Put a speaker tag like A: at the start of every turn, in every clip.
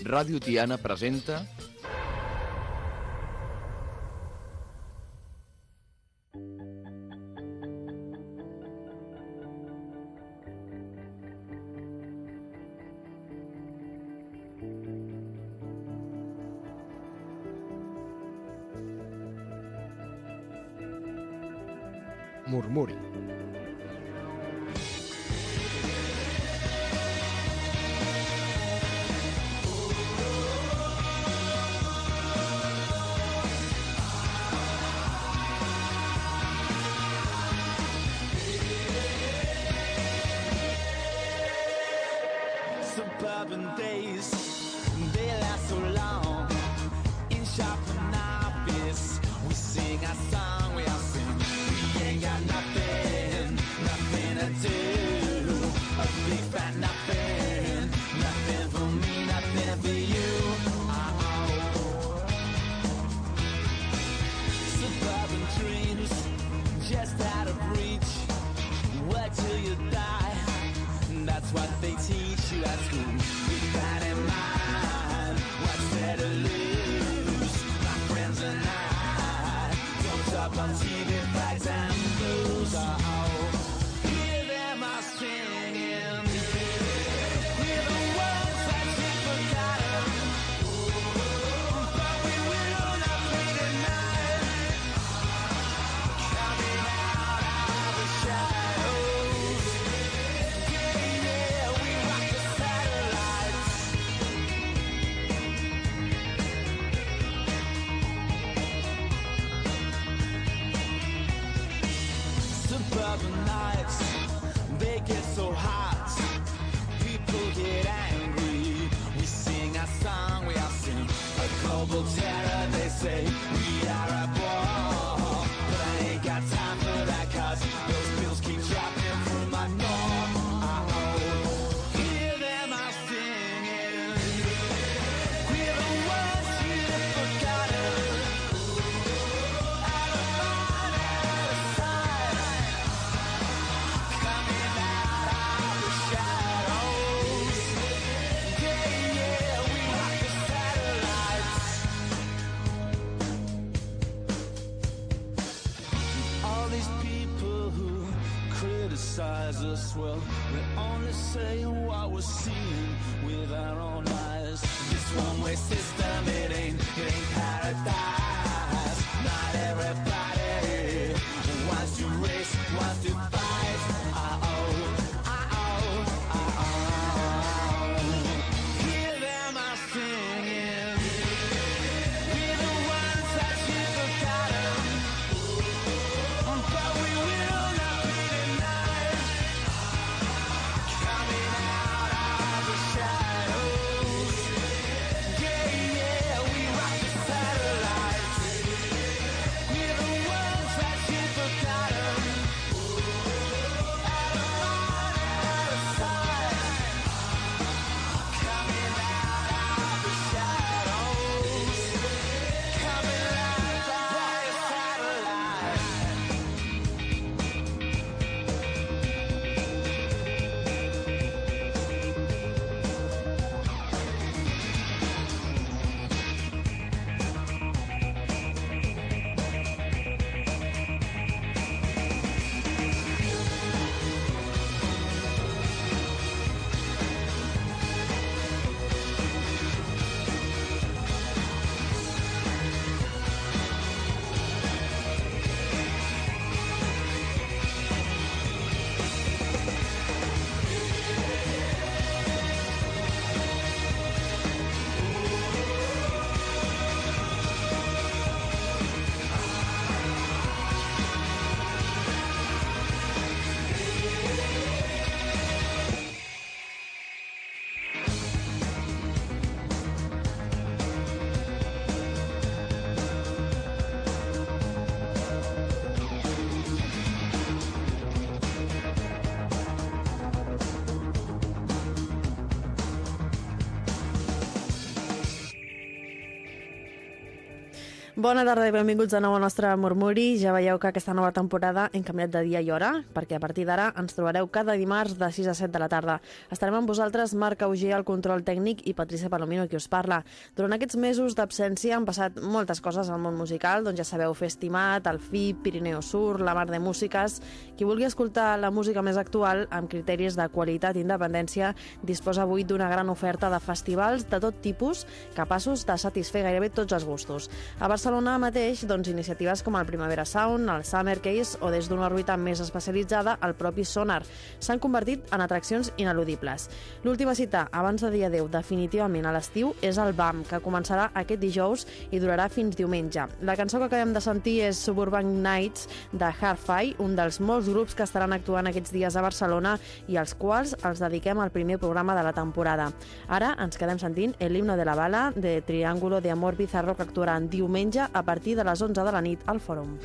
A: Ràdio Tiana presenta Murmuri.
B: Suburban days, they last so long. In shop and office, we sing our song, we all sing. We ain't got nothing, nothing to do. A big fat nothing, nothing for me, nothing for you. Suburban dreams, just out of reach. Work till you die. That's what they teach you at school. With that in mind, what's there to lose? My friends and I don't talk on TV, facts and blues. Oh, hear them all singing. Hear the words that you've forgotten. But we will not play tonight. Coming out of the shadows. Suburban nights, they get so hot. People get angry. We sing our song, we all sing. A global terror, they say. We are at war. But I ain't got time for that, cause those bills keep dropping through my door. Hear them all singing. Hear the words you've forgotten. Out of mind, out of sight. Coming out of the shadows. Yeah, yeah, we rock the satellites. All these people who criticize us, well, we're only saying what we're seeing with our own eyes. This one-way system, it ain't paradise. Not everybody wants to race, wants to fight. Hear them all singing. We're the ones that you've forgotten. But we will not play tonight. Coming out of the shadows. Yeah, yeah, we rock the satellites. We're the ones that you've forgotten.
C: Bona tarda i benvinguts de nou al nostre Murmuri. Ja veieu que aquesta nova temporada hem canviat de dia i hora, perquè a partir d'ara ens trobareu cada dimarts de 6 a 7 de la tarda. Estarem amb vosaltres Marc Auger, el control tècnic, i Patricia Palomino, qui us parla. Durant aquests mesos d'absència han passat moltes coses al món musical, doncs ja sabeu, Festimat, el FIP, Pirineu Sur, la Mar de Músiques. Qui vulgui escoltar la música més actual, amb criteris de qualitat i independència, disposa avui d'una gran oferta de festivals de tot tipus, capaços de satisfer gairebé tots els gustos. A Barcelona mateix, doncs, iniciatives com el Primavera Sound, el Summer Case o des d'una òrbita més especialitzada, el propi Sonar, s'han convertit en atraccions ineludibles. L'última cita, abans de dir adeu definitivament a l'estiu, és el BAM, que començarà aquest dijous i durarà fins diumenge. La cançó que acabem de sentir és Suburban Nights de Hi-Fi, un dels molts grups que estaran actuant aquests dies a Barcelona i als quals els dediquem al primer programa de la temporada. Ara ens quedem sentint El himno de la bala de Triángulo de Amor Bizarro, que actuaran diumenge a partir de les 11 de la nit al Fòrum.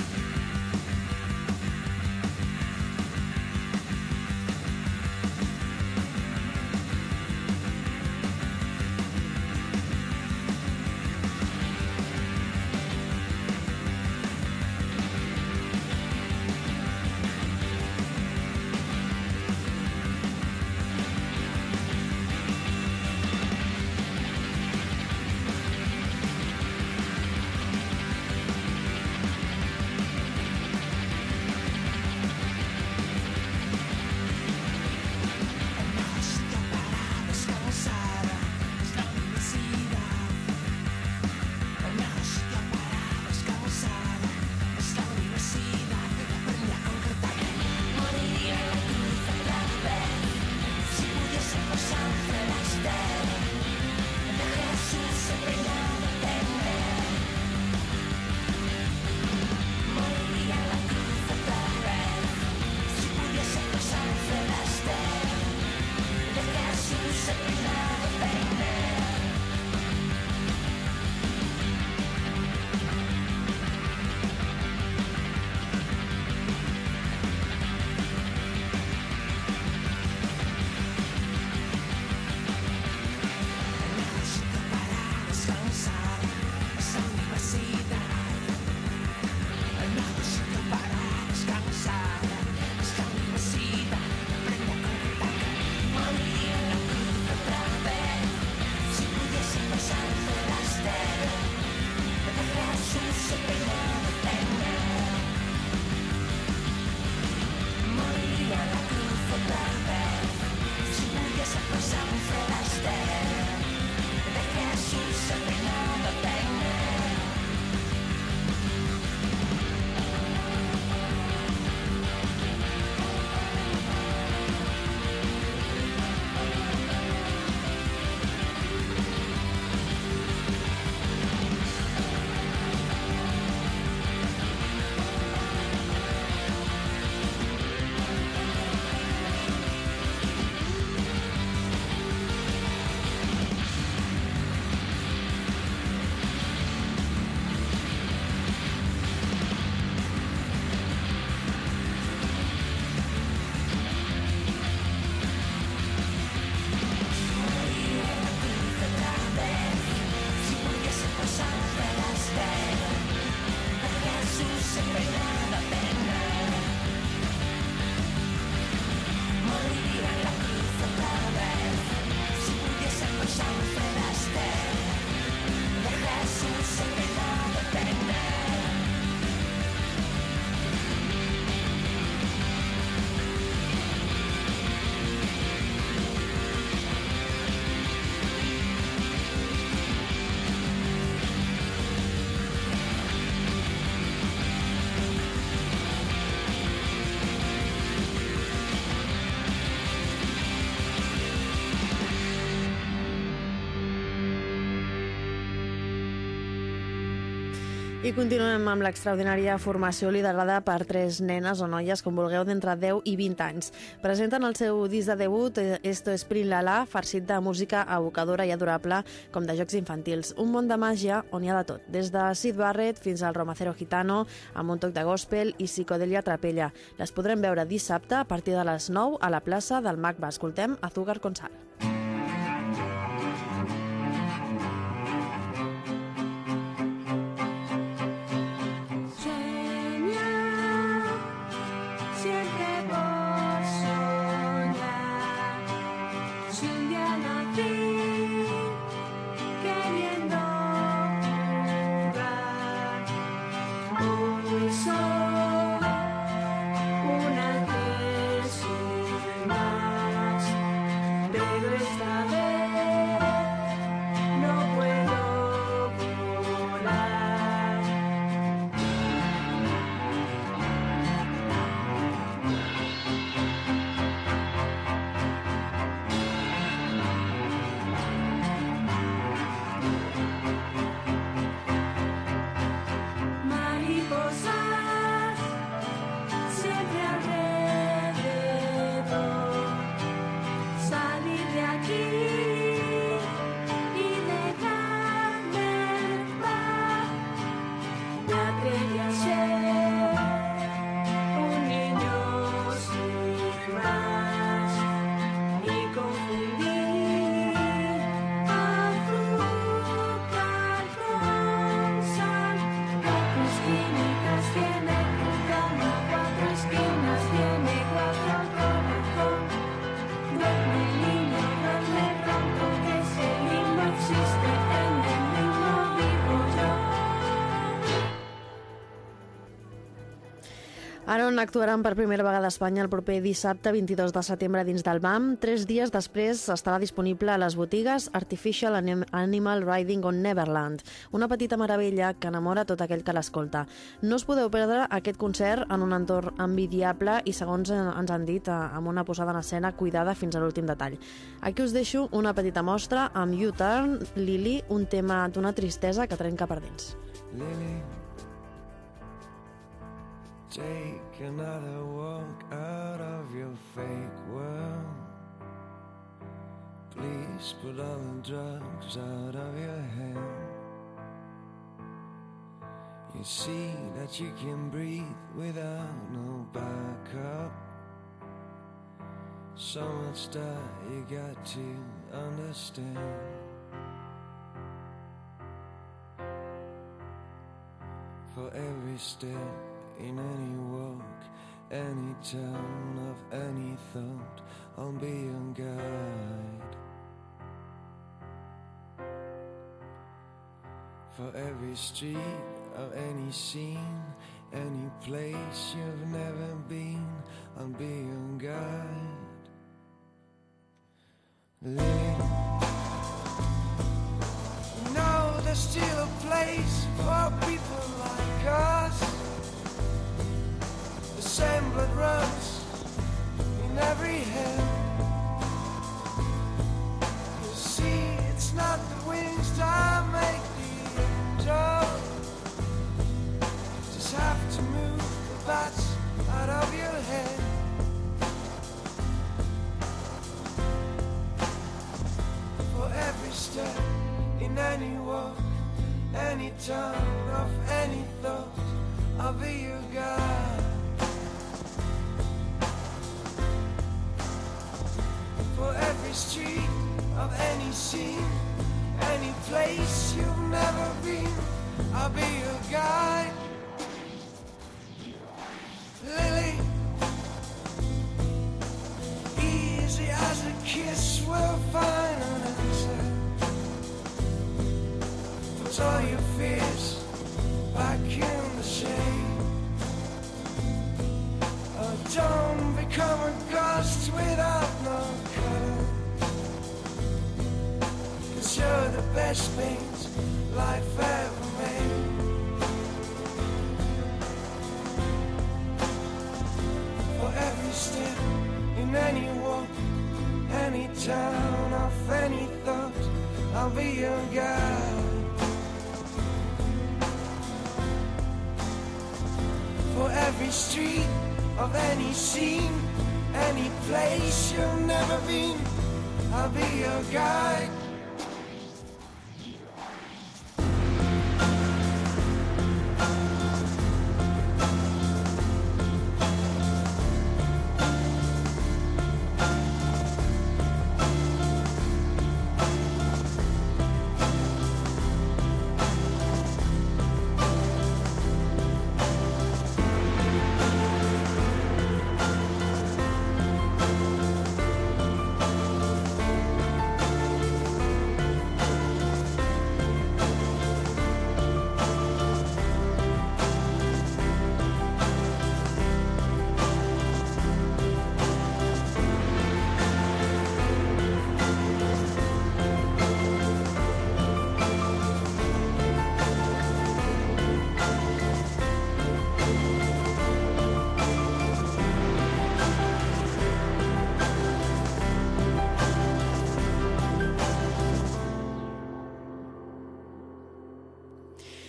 C: I continuem amb l'extraordinària formació liderada per 3 nenes o noies, com vulgueu, d'entre 10 i 20 anys. Presenten el seu disc de debut, Esto es Prin La La, farcit de música evocadora i adorable, com de jocs infantils. Un món de màgia on hi ha de tot, des de Syd Barrett fins al Romacero Gitano, amb un toc de gospel i psicodelia trapella. Les podrem veure dissabte a partir de les 9 a la plaça del MACBA. Escoltem Azúcar con Sal.
D: ti, queriendo jugar. Hoy soy una vez sin más, pero esta vez no puedo volar. Mariposas siempre alrededor, salir de aquí y dejarme en paz. Me atreví a ser un niño sin más y confundí azúcar con sal. Cuatro esquinitas tiene tu cama, cuatro esquinas tiene cuatro corazón. Duerme niño, duerme pronto, que si el limbo existe, en el limbo vivo yo.
C: Aaron actuaran per primera vegada a Espanya el proper dissabte 22 de setembre dins del BAM. 3 dies després estarà disponible a les botigues Artificial Animal Riding on Neverland, una petita meravella que enamora tot aquell que l'escolta. No us podeu perdre aquest concert en un entorn envidiable i, segons ens han dit, amb una posada en escena cuidada fins a l'últim detall. Aquí us deixo una petita mostra amb U-Turn, Lily, un tema d'una tristesa que trenca per dins.
E: Lily, take another walk out of your fake world. Please put all the drugs out of your head. You see that you can breathe without no backup. So much that you got to understand. For every step in any walk, any turn of any thought, I'll be your guide. For every street of any scene, any place you've never been, I'll be your guide. Lily, no, there's still a place for people like us. The same blood runs in every head. You see, it's not the wings that make the angel. Just have to move the bats out of your head. For every step in any walk, any turn of any thought, I'll be your guide. For every street of any scene, any place you've never been, I'll be your guide. Lily, easy as a kiss, we'll find an answer. Put all your fears back in the shade. Oh, don't become a ghost without no color. 'Cause you're the best things life ever made. For every step in any walk, any town of any thought, I'll be your guide. For every street of any scene, any place you've never been, I'll be your guide.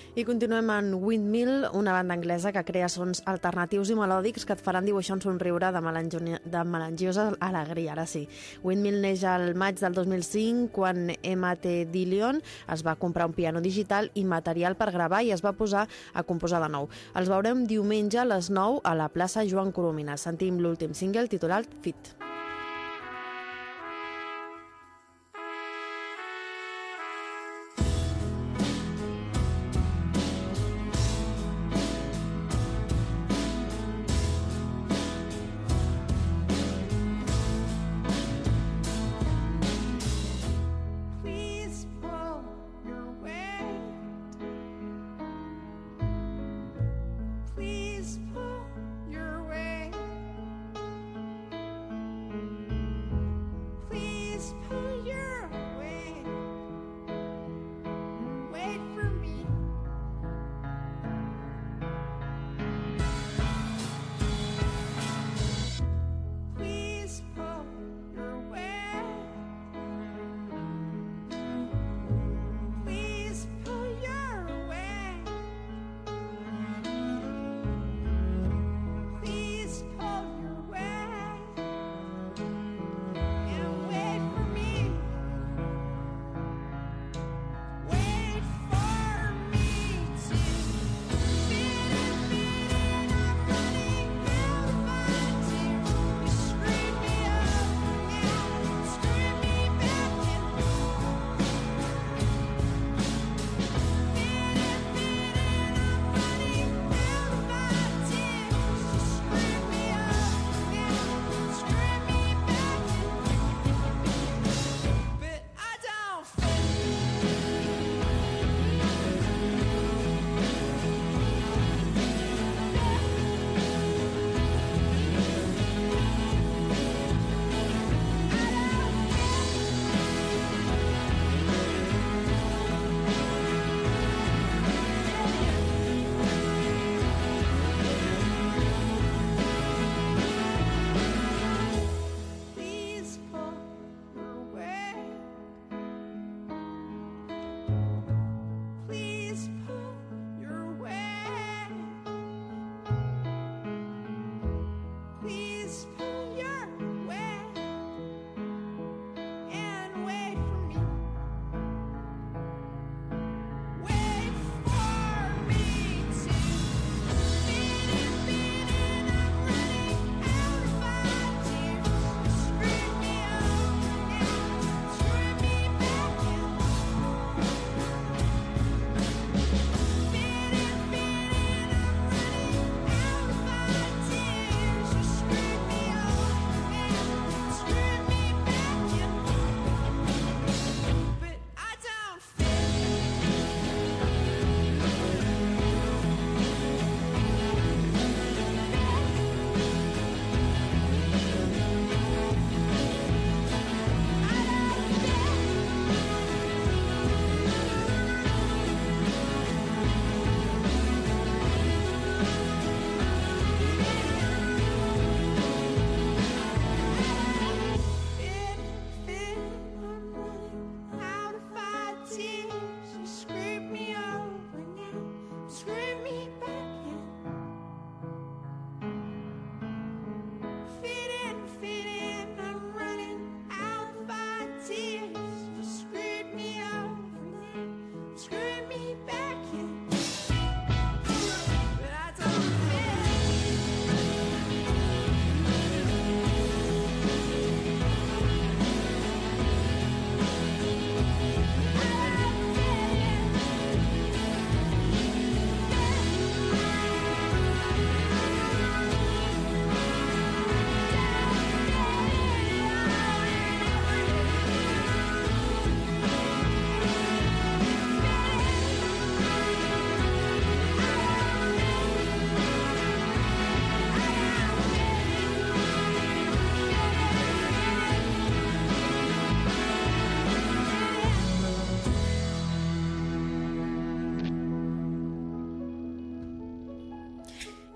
C: I continuem en Windmill, una banda anglesa que crea sons alternatius i melòdics que et faran dibuixar un somriure de melangiosa alegria, ara sí. Windmill neix al maig del 2005 quan M.T. Dillon es va comprar un piano digital i material per gravar i es va posar a composar de nou. Els veurem diumenge a les 9 a la plaça Joan Coromines. Sentim l'últim single titulat Fit.
D: Please pull your weight. Please pull your weight. Please pull your weight. Wait for me. Please pull your weight. Please pull your weight. Please pull your weight and wait for me.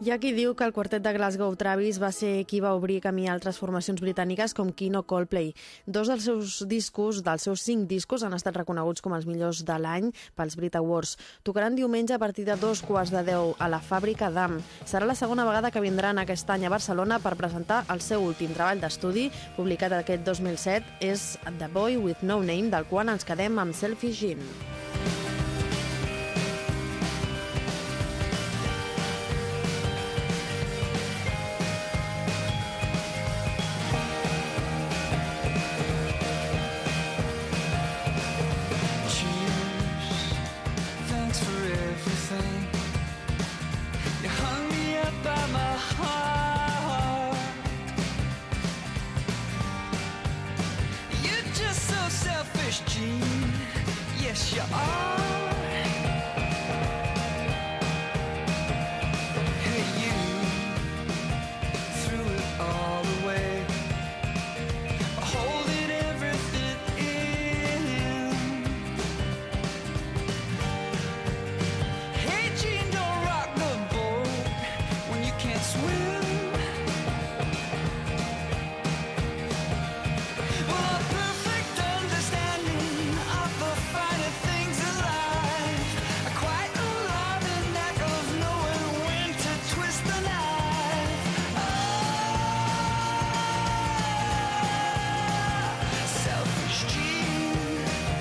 C: Hi ha qui diu que el quartet de Glasgow Travis va ser qui va obrir camí a altres formacions britàniques com Keane o Coldplay. Dos dels seus 5 discos, han estat reconeguts com els millors de l'any pels Brit Awards. Tocaran diumenge a partir de 2:15 a la Fàbrica d'Am. Serà la segona vegada que vindran aquest any a Barcelona per presentar el seu últim treball d'estudi, publicat aquest 2007, és The Boy With No Name, del qual ens quedem amb Selfish Jean.
B: Yes, you are. Hey, you threw it all away, holding everything in. Hey, Jean, don't rock the boat when you can't swim. Well, a perfect understanding of the finer things alive, a quite alarming knack of knowing when to twist the knife. Selfish Jean.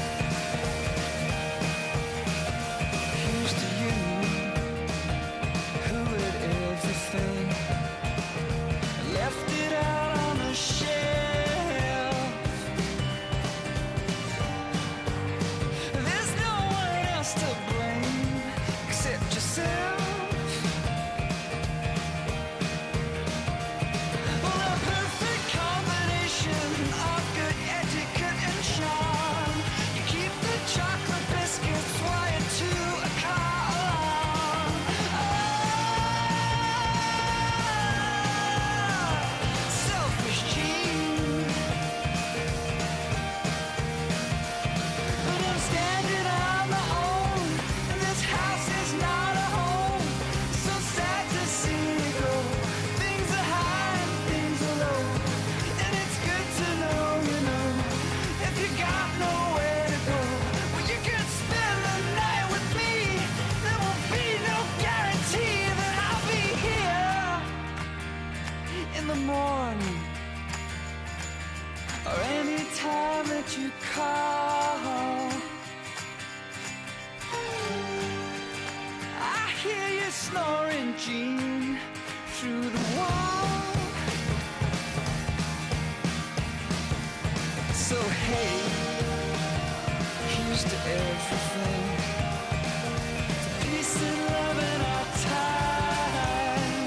B: Here's to you, who had everything, left it out on the shelf. There's no one else to blame except yourself. Well, a perfect combination of good etiquette and charm. You keep the chocolate biscuits wired to a car alarm. Selfish Jean. But I'm standing on my own, and this house is not a home. So sad to see me go. Things are high and things are low, and it's good to know, you know, if you got nowhere to go, well, you can spend the night with me. There will be no guarantee that I'll be here in the morning or any time that you call. I hear you snoring, Jean, through the wall. So hey, here's to everything, to peace and love in our time.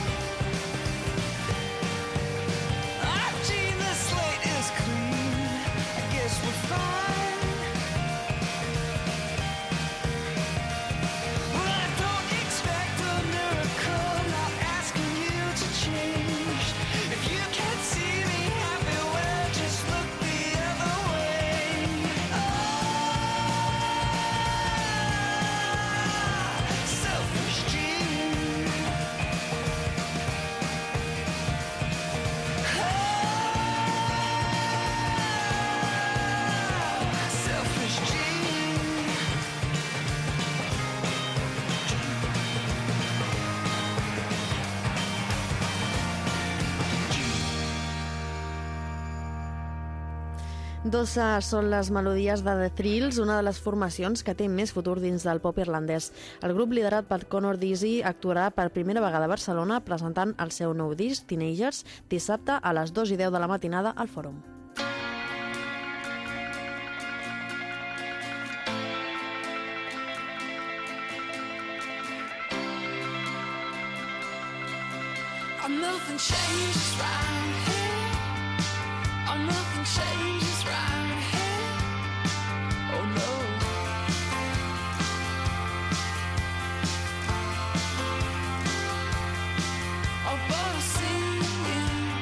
B: Jean, the slate is clean, I guess we're fine. Well, I don't expect a miracle, not asking you to change. If you can't see me happy, well, just look the other way. Selfish Jean. Selfish Jean.
C: Dossa són les melodies de The Thrills, una de les formacions que té més futur dins del pop irlandès. El grup, liderat per Conor Deasy, actuarà per primera vegada a Barcelona presentant el seu nou disc, Teenagers, dissabte a les 2:10 de la matinada al Fòrum.
B: Oh, nothing changes round here. Oh, nothing changes round here. Oh no. Oh, but I see you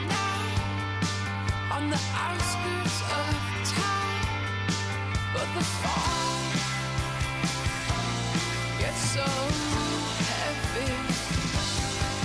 B: now on the outskirts of town. But the fall gets so heavy.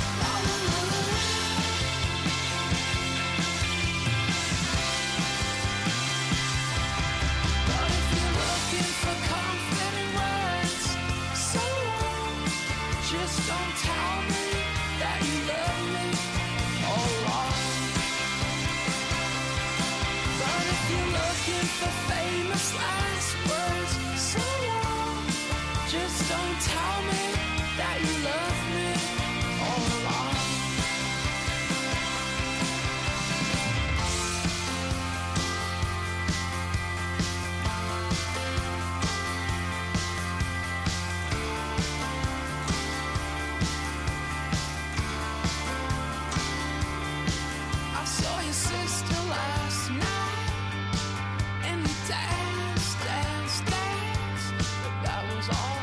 B: you're looking for famous last words, so long. Just don't tell me that you love me all along. I saw your sister last night, and we danced, danced, danced, but that was all.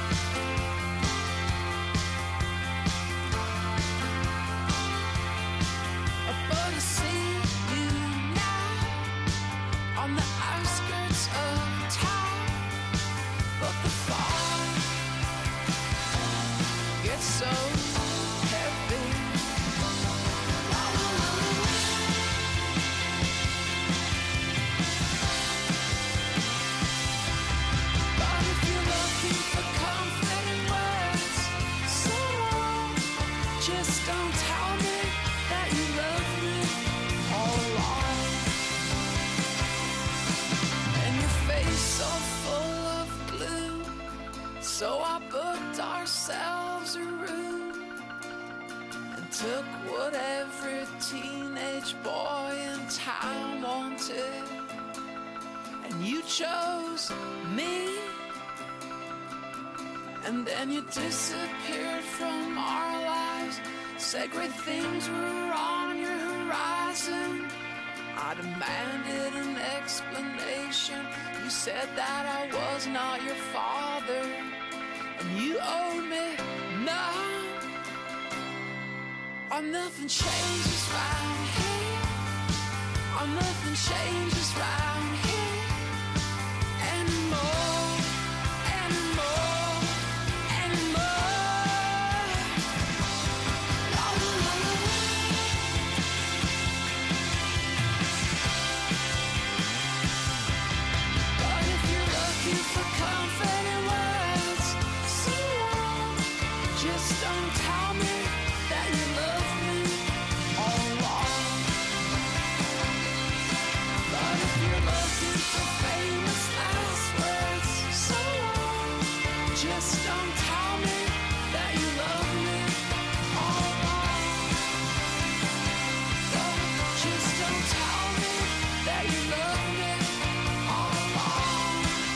B: But I see you now on the outskirts of town, but the fog gets so heavy. But if you're looking for comforting words, so long, just don't tell me that you love me all along. And your face so full of glue, so I booked ourselves a room and took what every teenage boy in town wanted. And you chose me, and then you disappeared from our lives. Said great things were on your horizon. I demanded an explanation. You said that I was not your father, and you owed me none. Oh, nothing changes round here. Oh, nothing changes round here anymore, anymore, anymore. La, la, la, la, la. But if you're looking for comforting words, so long, just don't tell me that you love me all along. But if you're looking for famous last words, so long, just don't tell me that you love me all along. Just don't tell me that you love me all along.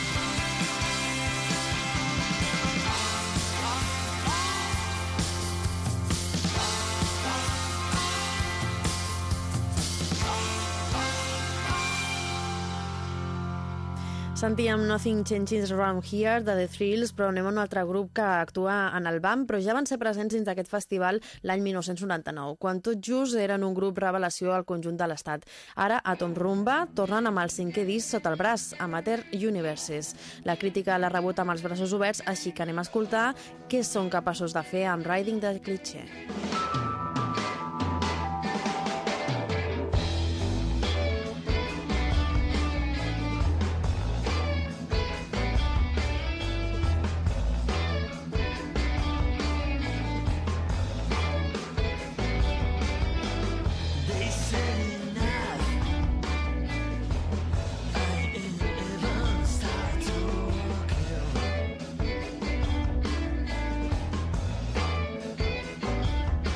C: Sentíem Nothing Changes Around Here de The Thrills, però anem a un altre grup que actua en el BAM, però ja van ser presents dins d'aquest festival l'any 1999, quan tot just eren un grup revelació al conjunt de l'Estat. Ara, Atom Rumba tornen amb el 5è disc sota el braç, Amateur Universes. La crítica l'ha rebut amb els braços oberts, així que anem a escoltar què són capaços de fer amb Riding the Cliché.
B: They said enough. I ain't even start talking.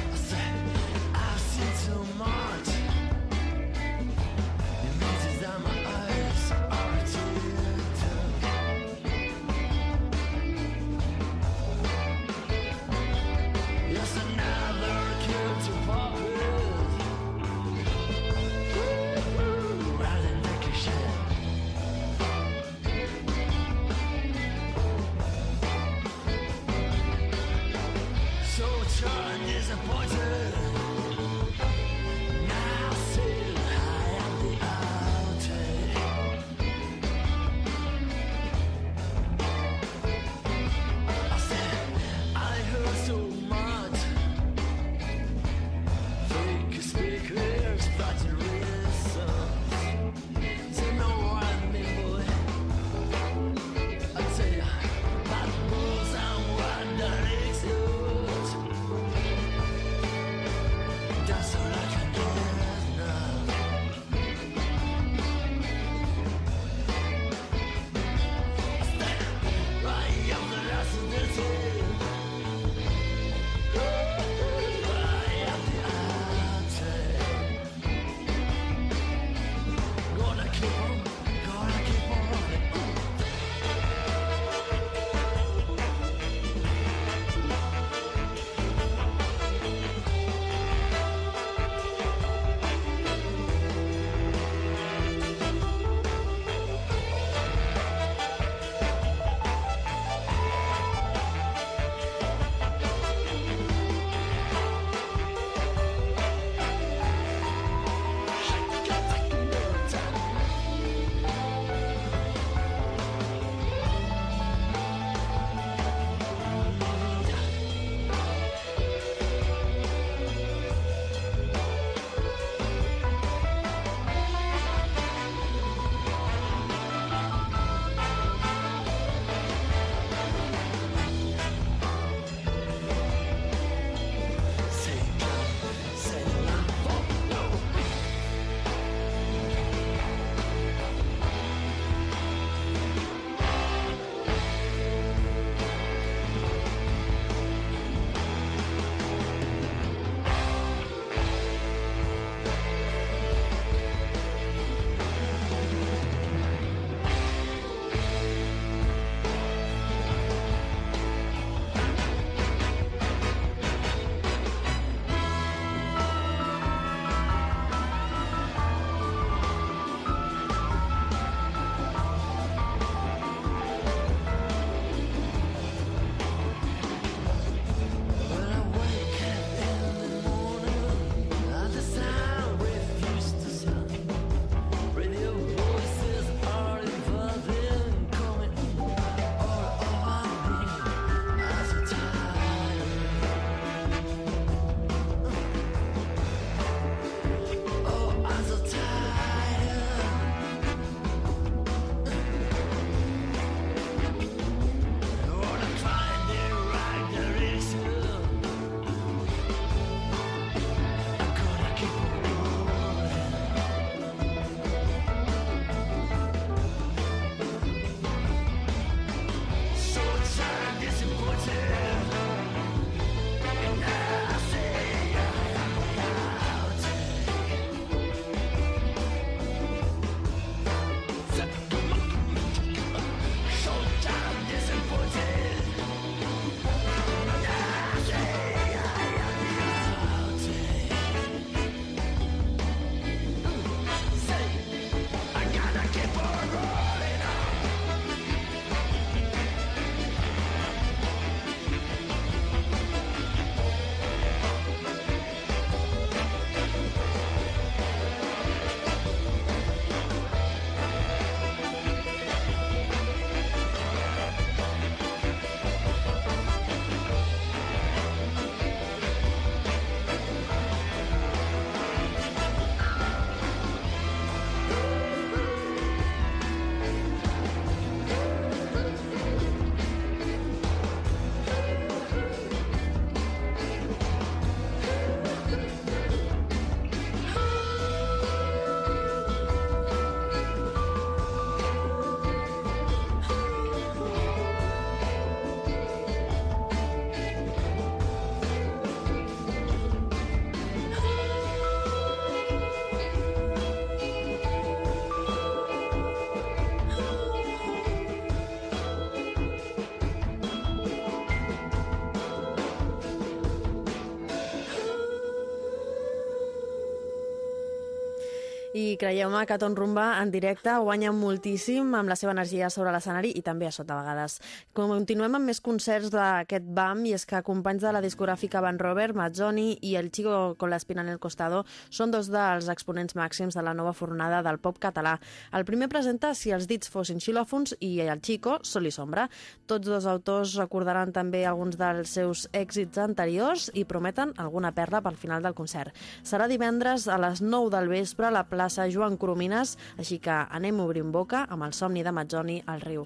C: I creieu-me que Ton Rumba en directe guanya moltíssim amb la seva energia sobre l'escenari i també a sota a vegades. Continuem amb més concerts d'aquest BAM i és que companys de la discogràfica Van Robert, Mazzoni i El Chico con la espina en el costado són dos dels exponents màxims de la nova fornada del pop català. El primer presenta Si els dits fossin xilòfons i el Chico, Sol i Sombra. Tots dos autors recordaran també alguns dels seus èxits anteriors i prometen alguna perla pel final del concert. Serà divendres a les 9 del vespre a la plaça Joan Coromines, així que anem obrint boca amb el somni de Mazzoni al riu.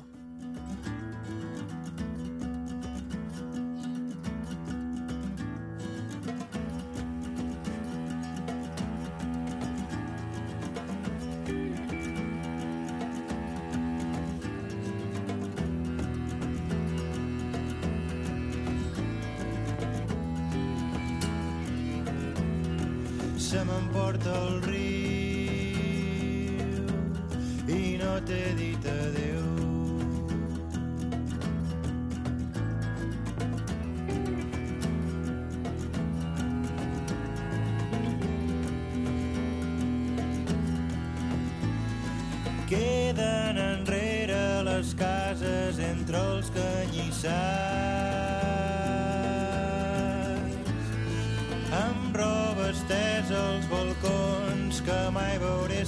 E: Se m'emporta el riu i no t'he dit adéu. Queden enrere les cases entre els canyissars amb roba estesa als balcons que mai veuré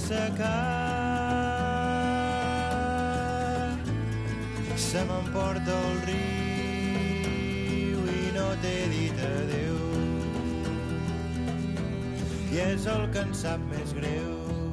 E: secar. Se m'emporta el riu i no t'he dit adéu, i és el que em sap més greu.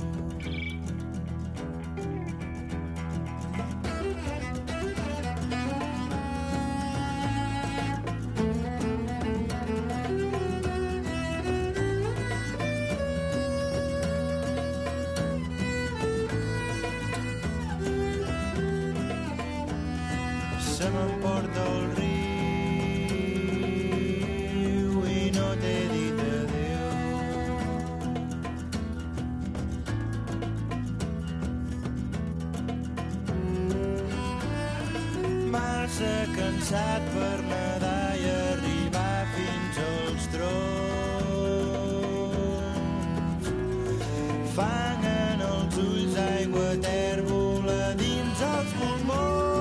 E: Se m'emporta el riu i no t'he dit adéu. Massa cansat per nedar i arribar fins als troncs. Fang en els ulls, aigua tèrbola dins els pulmons.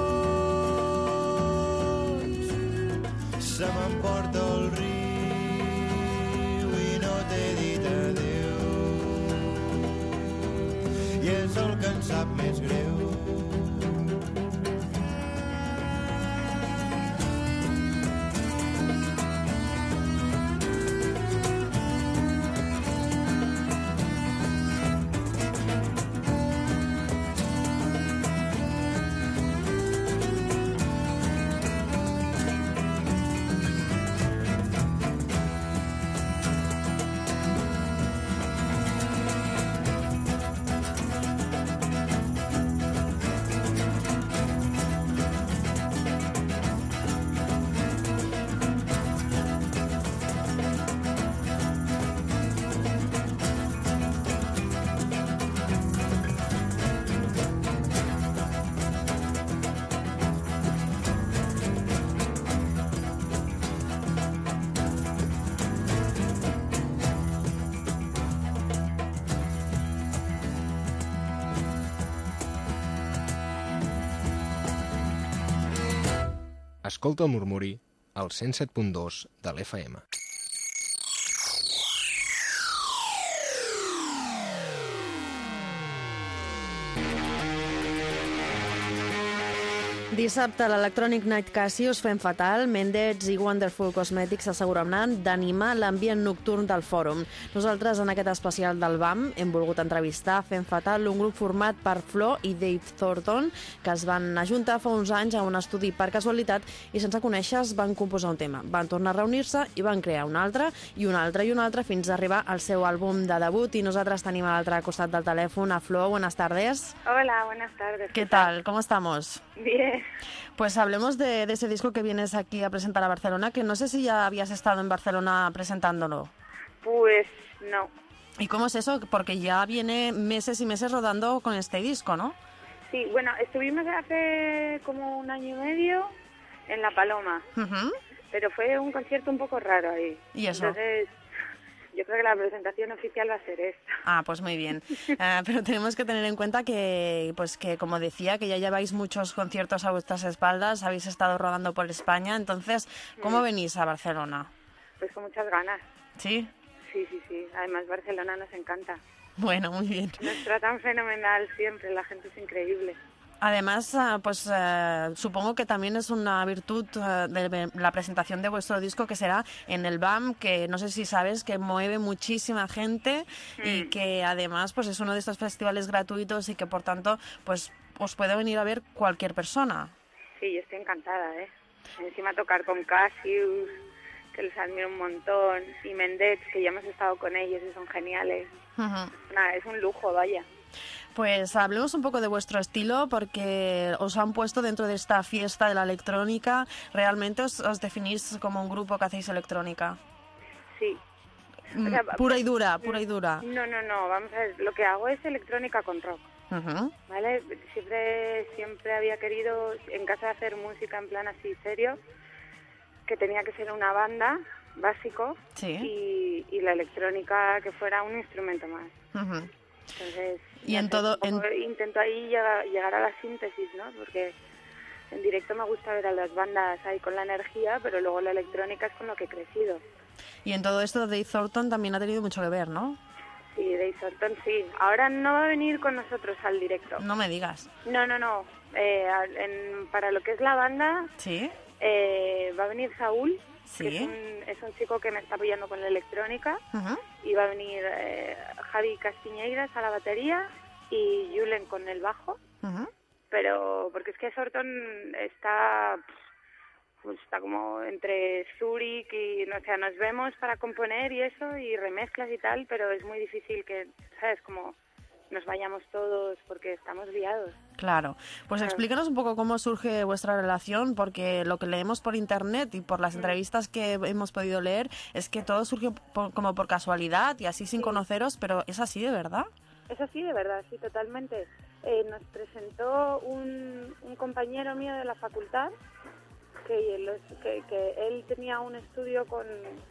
E: Se m'emporta el riu i no t'he dit adéu, i és el que em sap més greu.
A: Escolta el Murmuri al 107.2 de l'FM.
C: Dissabte a l'Electronic Night Cassius fem fatal, Mendez i Wonderful Cosmetics s'asseguraran d'animar l'ambient nocturn del fòrum. Nosaltres en aquest especial del BAM hem volgut entrevistar Fem Fatal, un grup format per Flo i Dave Thornton, que es van ajuntar fa uns anys a un estudi per casualitat i sense conèixer-se van composar un tema. Van tornar a reunir-se i van crear un altre i un altre i un altre fins a arribar al seu àlbum de debut, i nosaltres tenim a l'altre costat del telèfon a Flo. Buenas tardes.
F: Hola, buenas tardes.
C: ¿Qué tal? ¿Cómo estamos?
F: Bien.
C: Pues hablemos de ese disco que vienes aquí a presentar a Barcelona, que no sé si ya habías estado en Barcelona presentándolo.
F: Pues no.
C: ¿Y cómo es eso? Porque ya viene meses y meses rodando con este disco, ¿no?
F: Sí, bueno, estuvimos hace como 1 año y medio en La Paloma,
C: Ujú.
F: pero fue un concierto un poco raro ahí.
C: ¿Y eso?
F: Entonces, yo creo que la presentación oficial va a ser esta.
C: Ah, pues muy bien. Pero tenemos que tener en cuenta que, pues que, como decía, que ya lleváis muchos conciertos a vuestras espaldas, habéis estado rodando por España, entonces, ¿cómo venís a Barcelona?
F: Pues con muchas ganas.
C: ¿Sí?
F: Sí, sí, sí. Además, Barcelona nos encanta.
C: Bueno, muy bien.
F: Nos tratan fenomenal siempre, la gente es increíble.
C: Además, pues supongo que también es una virtud de la presentación de vuestro disco, que será en el BAM, que no sé si sabes que mueve muchísima gente y que además pues es uno de estos festivales gratuitos y que por tanto pues os puede venir a ver cualquier persona.
F: Sí, yo estoy encantada, ¿eh? Encima tocar con Cassius, que les admiro un montón, y Mendez, que ya hemos estado con ellos y son geniales.
C: Ujú.
F: Nada, es un lujo, vaya.
C: Pues hablemos un poco de vuestro estilo, porque os han puesto dentro de esta fiesta de la electrónica. ¿Realmente os definís como un grupo que hacéis electrónica?
F: Sí. O sea,
C: Pura y dura, pura y dura.
F: No, vamos a ver, lo que hago es electrónica con rock,
C: Ujú.
F: ¿vale? Siempre había querido en casa hacer música en plan así serio, que tenía que ser una banda, básico,
C: Sí.
F: y la electrónica que fuera un instrumento más.
C: Ujú.
F: Entonces,
C: Y
F: no
C: en
F: sé,
C: todo-
F: un poco intento ahí llegar a la síntesis, ¿no? Porque en directo me gusta ver a las bandas ahí con la energía, pero luego la electrónica es con lo que he crecido.
C: Y en todo esto Dave Thornton también ha tenido mucho que ver, ¿no?
F: Sí, Dave Thornton sí. Ahora no va a venir con nosotros al directo.
C: No me digas.
F: No. Para lo que es la banda,
C: ¿Sí?
F: va a venir Saúl,
C: Sí.
F: que es un chico que me está apoyando con la electrónica,
C: Ujú.
F: y va a venir Javi Castiñeiras a la batería y Julen con el bajo,
C: Ujú.
F: pero porque es que Thornton está como entre Zurich y, no, o sea, nos vemos para componer y eso, y remezclas y tal, pero es muy difícil que, ¿sabes?, como nos vayamos todos porque estamos liados.
C: Claro. Pues
F: Claro.
C: explícanos un poco cómo surge vuestra relación, porque lo que leemos por internet y por las entrevistas que hemos podido leer es que todo surgió como por casualidad y así sin conoceros, pero ¿es así de verdad?
F: Es así, de verdad, sí, totalmente. Nos presentó un compañero mío de la facultad que él tenía un estudio con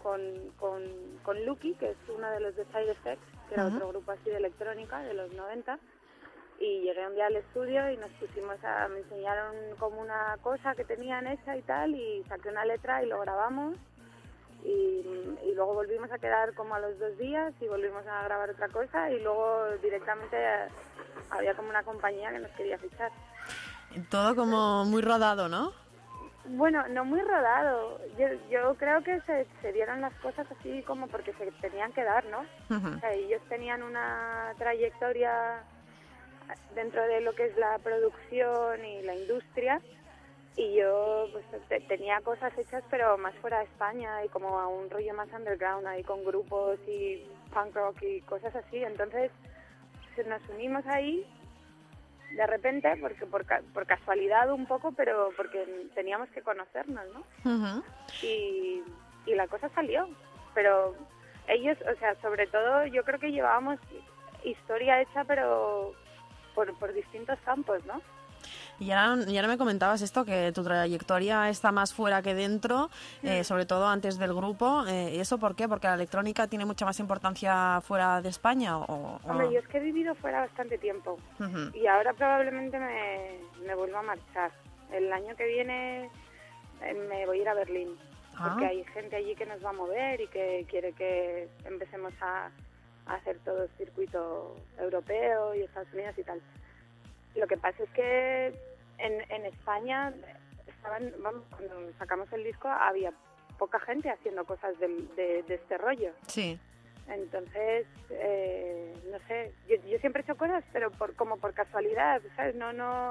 F: Lucky, que es uno de los de Side Effects, que era otro grupo así de electrónica de los 90, y llegué un día al estudio y nos pusimos me enseñaron como una cosa que tenían hecha y tal, y saqué una letra y lo grabamos, y luego volvimos a quedar como a los 2 días y volvimos a grabar otra cosa, y luego directamente había como una compañía que nos quería fichar.
C: Todo como muy rodado, ¿no?
F: Bueno, no muy rodado. Yo creo que se dieron las cosas así como porque se tenían que dar, ¿no?
C: Ujú.
F: O sea, ellos tenían una trayectoria dentro de lo que es la producción y la industria, y yo pues tenía cosas hechas pero más fuera de España y como a un rollo más underground ahí con grupos y punk rock y cosas así. Entonces nos unimos ahí de repente, porque por casualidad un poco, pero porque teníamos que conocernos, ¿no?
C: Ujú.
F: Y la cosa salió. Pero ellos, o sea, sobre todo yo creo que llevábamos historia hecha, pero por distintos campos, ¿no?
C: Y ahora me comentabas esto, que tu trayectoria está más fuera que dentro, sobre todo antes del grupo. ¿Y eso por qué? ¿Porque la electrónica tiene mucha más importancia fuera de España? ¿O
F: Hombre, yo es que he vivido fuera bastante tiempo.
C: Ujú.
F: Y ahora probablemente me vuelva a marchar. El año que viene me voy a ir a Berlín, porque hay gente allí que nos va a mover y que quiere que empecemos a hacer todo el circuito europeo y Estados Unidos y tal. Lo que pasa es que en España cuando sacamos el disco había poca gente haciendo cosas de este rollo.
C: Sí.
F: Entonces, no sé, yo siempre he hecho cosas, pero como por casualidad, ¿sabes? No,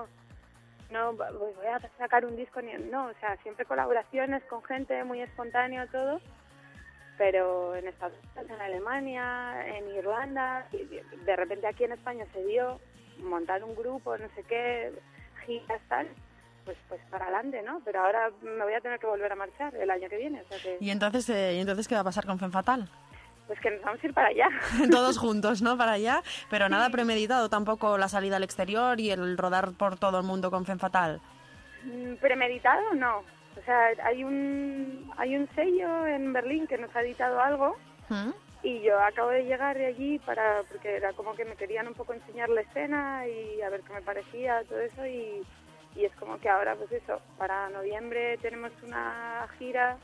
F: voy a sacar un disco, no, o sea, siempre colaboraciones con gente, muy espontáneo todo, pero en Estados Unidos, en Alemania, en Irlanda, y de repente aquí en España se dio montar un grupo, no sé qué, giras, tal, pues para adelante, ¿no? Pero ahora me voy a tener que volver a marchar el año que viene, o sea que...
C: ¿Y entonces qué va a pasar con Femme Fatal?
F: Pues que nos vamos a ir para allá.
C: Todos juntos, ¿no? Para allá, pero nada premeditado tampoco la salida al exterior y el rodar por todo el mundo con Femme Fatal.
F: Premeditado, no. O sea, hay un sello en Berlín que nos ha editado algo,
C: ¿Mm?
F: Y yo acabo de llegar de allí porque era como que me querían un poco enseñar la escena y a ver qué me parecía, todo eso, y es como que ahora, pues eso, para noviembre tenemos una gira,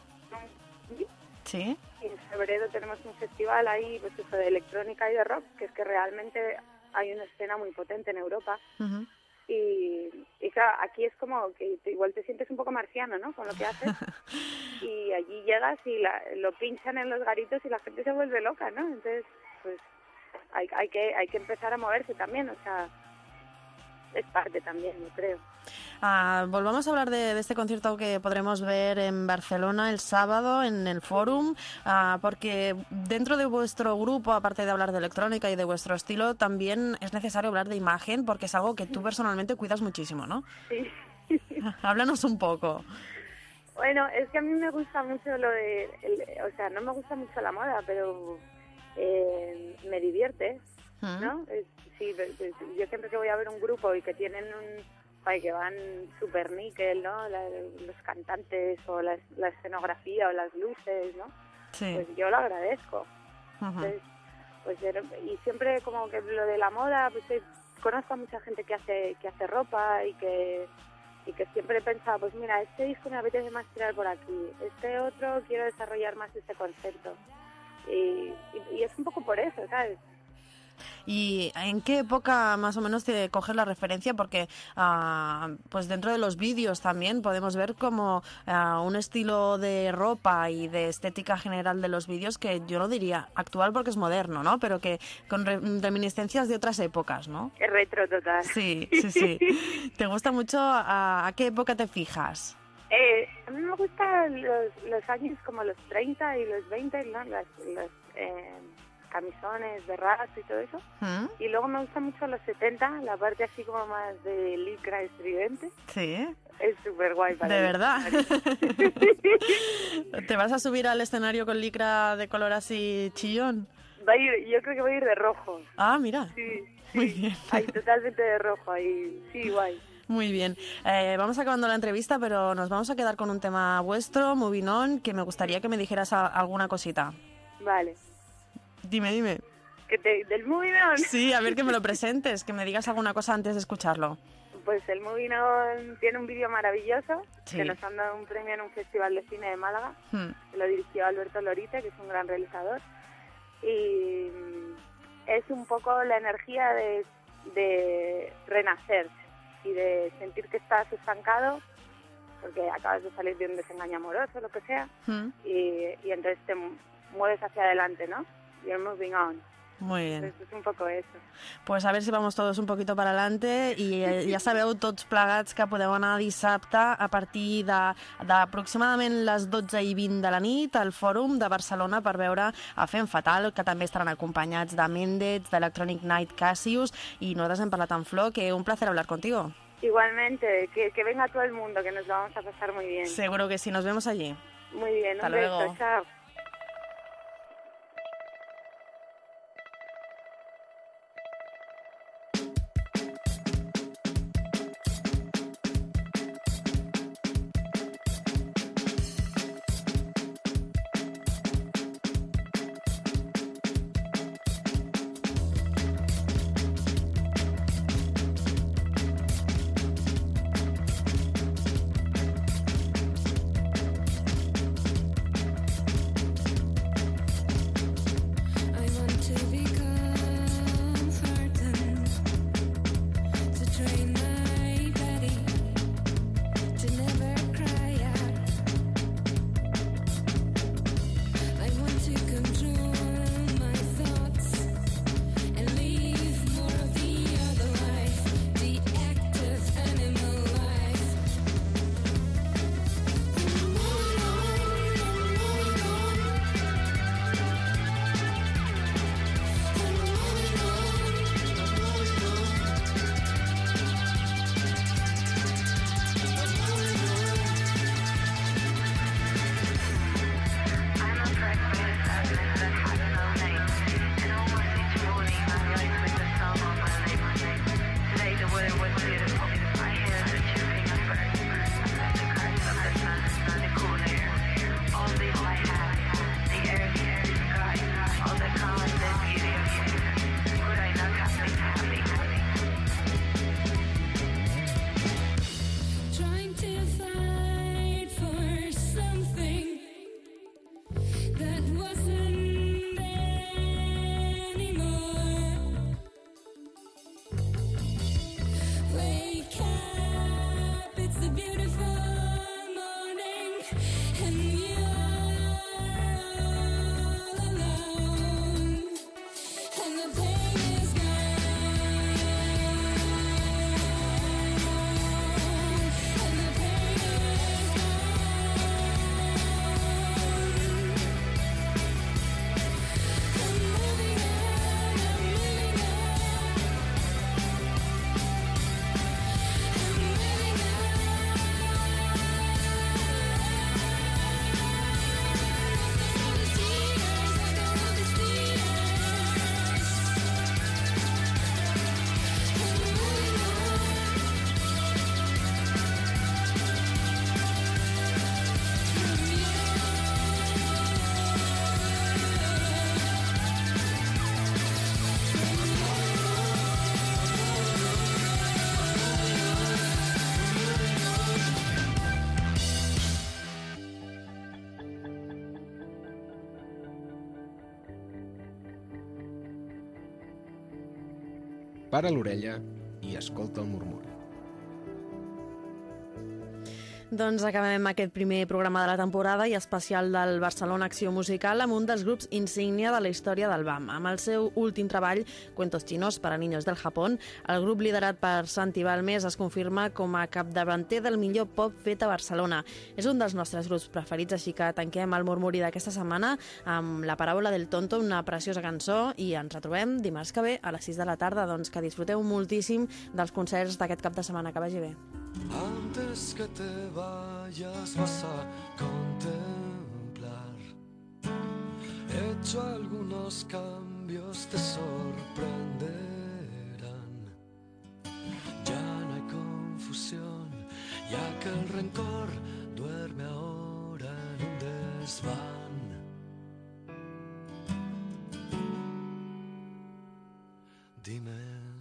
C: Sí.
F: y en febrero tenemos un festival ahí, pues eso, de electrónica y de rock, que es que realmente hay una escena muy potente en Europa.
C: Ujú.
F: Y claro, aquí es como que igual te sientes un poco marciano, ¿no?, con lo que haces. Y allí llegas y lo pinchan en los garitos y la gente se vuelve loca, ¿no? Entonces, pues hay que empezar a moverse también, o sea, es parte también, yo creo.
C: Volvamos a hablar de este concierto que podremos ver en Barcelona el sábado en el Fórum, porque dentro de vuestro grupo, aparte de hablar de electrónica y de vuestro estilo, también es necesario hablar de imagen, porque es algo que tú personalmente cuidas muchísimo, ¿no?
F: Sí.
C: Háblanos un poco.
F: Bueno, es que a mí me gusta mucho lo de... o sea, no me gusta mucho la moda, pero me divierte, ¿no? Sí, yo siempre que voy a ver un grupo y que tienen que van súper níquel, ¿no? Los cantantes o la escenografía o las luces, ¿no?
C: Sí.
F: Pues yo lo agradezco. Entonces, pues, y siempre como que lo de la moda, pues conozco a mucha gente que hace ropa y que siempre he pensado, pues mira, este disco me apetece más tirar por aquí, este otro quiero desarrollar más este concepto. Y es un poco por eso, ¿sabes?
C: ¿Y en qué época más o menos te coges la referencia? Porque pues dentro de los vídeos también podemos ver como un estilo de ropa y de estética general de los vídeos que yo no diría actual porque es moderno, ¿no? Pero que con reminiscencias de otras épocas, ¿no?
F: Es retro total.
C: Sí. ¿Te gusta mucho? ¿A qué época te fijas?
F: A mí me gustan los años como los 30 y los 20, ¿no? Las camisones de raso y todo eso. Y luego me gustan mucho los 70, la parte así como más de licra estridente.
C: Sí.
F: Es súper guay para
C: ¿De
F: mí.
C: verdad? ¿Te vas a subir al escenario con licra de color así chillón?
F: Yo creo que voy a ir de rojo.
C: Ah, mira.
F: Sí.
C: Muy bien.
F: Ahí totalmente de rojo, ahí. Sí, guay.
C: Muy bien. Vamos acabando la entrevista, pero nos vamos a quedar con un tema vuestro, Moving On, que me gustaría que me dijeras alguna cosita.
F: Vale.
C: Dime.
F: ¿Del Moving On?
C: Sí, a ver que me lo presentes, que me digas alguna cosa antes de escucharlo.
F: Pues el Moving On tiene un vídeo maravilloso,
C: Sí.
F: que nos han dado un premio en un festival de cine de Málaga, que lo dirigió Alberto Lorite, que es un gran realizador. Y es un poco la energía de renacer y de sentir que estás estancado porque acabas de salir de un desengaño amoroso, lo que sea, y entonces te mueves hacia adelante, ¿no? You're moving on.
C: Muy bien.
F: Entonces es un poco eso.
C: Pues a ver si vamos todos un poquito para adelante i ja sabeu tots plegats que podeu anar dissabte a partir d'aproximadament les 12:20 de la nit al Fòrum de Barcelona per veure a Femme Fatal, que també estaran acompanyats de Mendez, d'Electronic Night Cassius, i nosaltres hem parlat amb Flor, que un placer hablar contigo.
F: Igualmente, que venga todo el mundo, que nos lo vamos a pasar muy bien.
C: Seguro que sí, nos vemos allí.
F: Muy bien,
C: Hasta
F: un beso,
C: luego.
F: chao.
A: Para l'orella i escolta el murmuri.
C: Doncs acabem aquest primer programa de la temporada i especial del Barcelona Acció Musical amb un dels grups insígnia de la història del BAM. Amb el seu últim treball, Cuentos chinos para niños del Japón, el grup liderat per Santi Balmes es confirma com a capdavanter del millor pop fet a Barcelona. És un dels nostres grups preferits, així que tanquem el murmuri d'aquesta setmana amb La paràbola del tonto, una preciosa cançó, i ens retrobem dimarts que ve a les 6 de la tarda. Doncs que disfruteu moltíssim dels concerts d'aquest cap de setmana. Que vagi bé.
E: Antes que te vayas vas a contemplar. He hecho algunos cambios, te sorprenderán. Ya no hay confusión, ya que el rencor duerme ahora en un desván. Dime.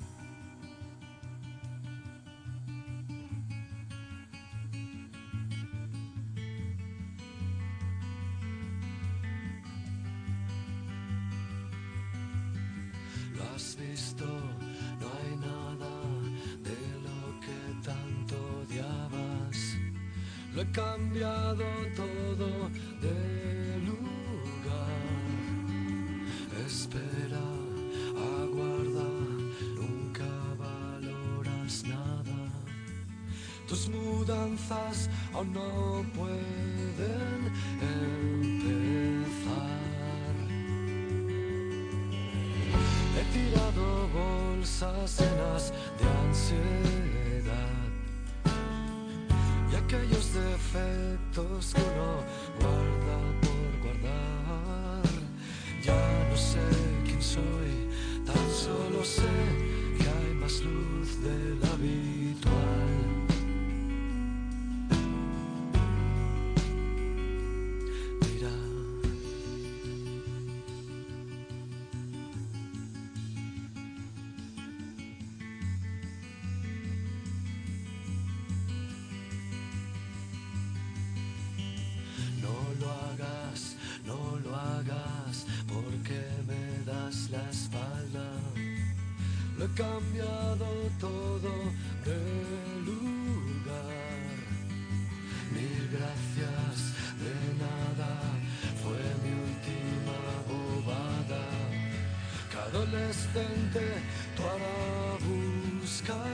E: Has visto, no hay nada de lo que tanto odiabas. Lo he cambiado todo de lugar. Espera, aguarda, nunca valoras nada. Tus mudanzas aún no pueden empezar. He tirado bolsas llenas de ansiedad y aquellos defectos que uno guarda por guardar. Ya no sé quién soy, tan solo sé que hay más luz de la habitual. No lo hagas porque me das la espalda. Lo he cambiado todo de lugar. Mil gracias, de nada, fue mi última bobada. Que adolescente tú ahora buscas